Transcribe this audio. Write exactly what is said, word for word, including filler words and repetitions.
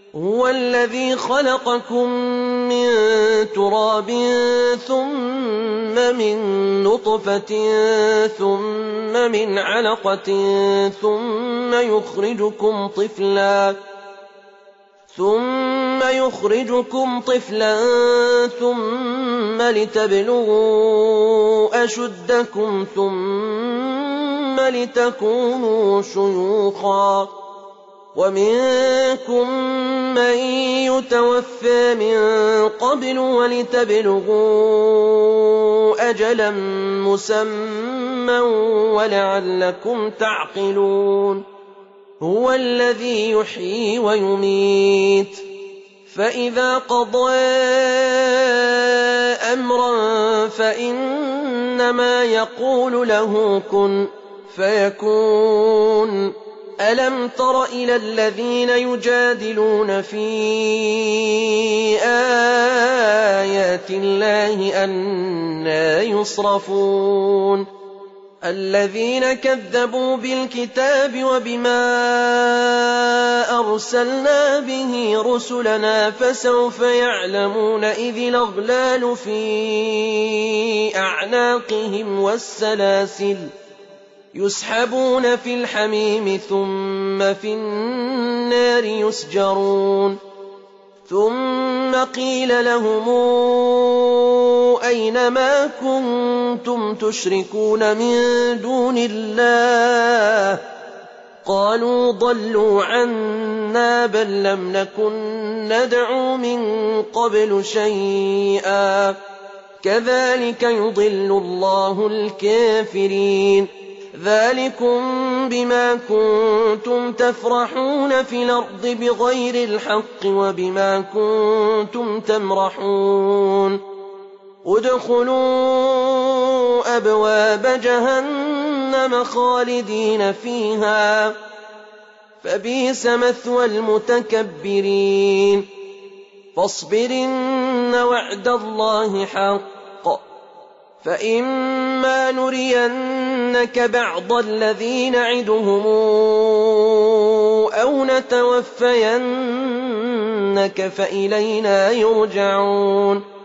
هُوَ الَّذِي خَلَقَكُم مِّن تُرَابٍ ثُمَّ مِن نُّطْفَةٍ ثُمَّ مِنْ عَلَقَةٍ ثُمَّ يُخْرِجُكُمْ طِفْلًا ثُمَّ يُخْرِجُكُمْ طِفْلًا ثُمَّ لِتَبْلُغُوا أَشُدَّكُمْ ثُمَّ لِتَكُونُوا شُيُوخًا ۚ وَمِنكُم مَّن يُتَوَفَّىٰ مِن قَبْلُ وَلِتَبْلُغُوا أَجَلًا مُّسَمًّى وَلَعَلَّكُمْ تَعْقِلُونَ هُوَ الَّذِي يُحْيِي وَيُمِيتُ ۖ فَإِذَا قَضَىٰ أَمْرًا فَإِنَّمَا يَقُولُ لَهُ كُن فَيَكُونُ أَلَمْ تَرَ إِلَى الَّذِينَ يُجَادِلُونَ فِي آيَاتِ اللَّهِ أَنَّىٰ يُصْرَفُونَ الَّذِينَ كَذَّبُوا بِالْكِتَابِ وَبِمَا أَرْسَلْنَا بِهِ رُسُلَنَا فَسَوْفَ يَعْلَمُونَ إِذِ الْأَغْلَالُ فِي أَعْنَاقِهِمْ وَالسَّلَاسِلُ يُسْحَبُونَ فِي الْحَمِيمِ ثُمَّ فِي النَّارِ يُسْجَرُونَ ثُمَّ قِيلَ لَهُمْ أَيْنَ مَا كُنتُمْ تُشْرِكُونَ مِن دُونِ اللَّهِ قَالُوا ضَلُّوا عَنَّا بَل لَّمْ نَكُن نَّدْعُو مِن قَبْلُ شَيْئًا ۚ كَذَٰلِكَ يُضِلُّ اللَّهُ الْكَافِرِينَ ذَٰلِكُم بِمَا كُنتُمْ تَفْرَحُونَ فِي الْأَرْضِ بِغَيْرِ الْحَقِّ وَبِمَا كُنتُمْ تَمْرَحُونَ ادْخُلُوا أَبْوَابَ جَهَنَّمَ خَالِدِينَ فِيهَا ۖ فَبِئْسَ مَثْوَى الْمُتَكَبِّرِينَ فَاصْبِرْ إِنَّ وَعْدَ اللَّهِ حَقٌّ فَإِمَّا نُرِيَنَّكَ بَعْضَ الَّذِي نَعِدُهُمْ أَوْ نَتَوَفَّيَنَّكَ فَإِلَيْنَا يُرْجَعُونَ